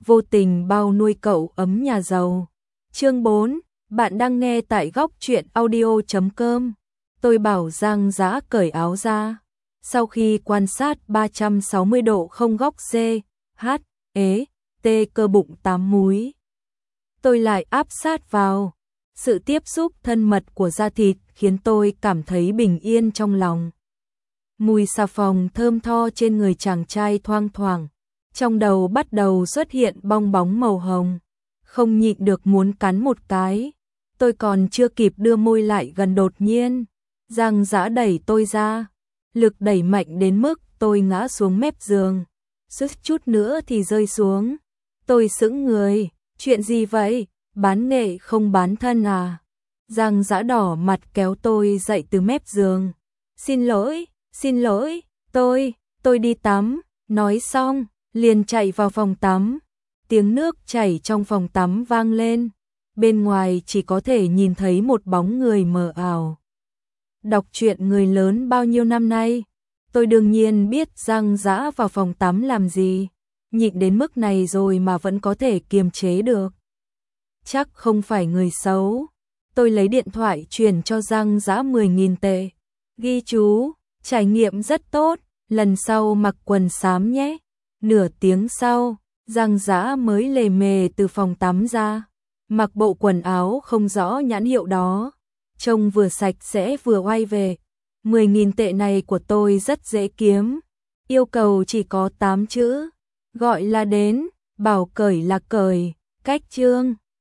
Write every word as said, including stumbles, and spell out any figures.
vô tình bao nuôi cậu ấm nhà giàu. Chương bốn, bạn đang nghe tại góc truyện audio chấm com. Tôi bảo Giang Dã cởi áo ra. Sau khi quan sát ba trăm sáu mươi độ không góc C, H, ế, T cơ bụng tám múi. Tôi lại áp sát vào. Sự tiếp xúc thân mật của da thịt khiến tôi cảm thấy bình yên trong lòng. Mùi xà phòng thơm tho trên người chàng trai thoang thoảng. Trong đầu bắt đầu xuất hiện bong bóng màu hồng. Không nhịn được muốn cắn một cái. Tôi còn chưa kịp đưa môi lại gần đột nhiên. Giang Dã đẩy tôi ra. Lực đẩy mạnh đến mức tôi ngã xuống mép giường. Suýt chút nữa thì rơi xuống. Tôi sững người. Chuyện gì vậy? Bán nghệ không bán thân à? Giang Dã đỏ mặt kéo tôi dậy từ mép giường. Xin lỗi, xin lỗi, tôi, tôi đi tắm. Nói xong, liền chạy vào phòng tắm. Tiếng nước chảy trong phòng tắm vang lên. Bên ngoài chỉ có thể nhìn thấy một bóng người mờ ảo. Đọc truyện người lớn bao nhiêu năm nay, tôi đương nhiên biết Giang Dã vào phòng tắm làm gì. Nhịn đến mức này rồi mà vẫn có thể kiềm chế được. Chắc không phải người xấu. Tôi lấy điện thoại chuyển cho Giang Dã mười nghìn tệ. Ghi chú, trải nghiệm rất tốt, lần sau mặc quần xám nhé. Nửa tiếng sau, Giang Dã mới lề mề từ phòng tắm ra. Mặc bộ quần áo không rõ nhãn hiệu đó. Trông vừa sạch sẽ vừa oai về. mười nghìn tệ này của tôi rất dễ kiếm. Yêu cầu chỉ có tám chữ. Gọi là đến, bảo cởi là cởi. Cách chương.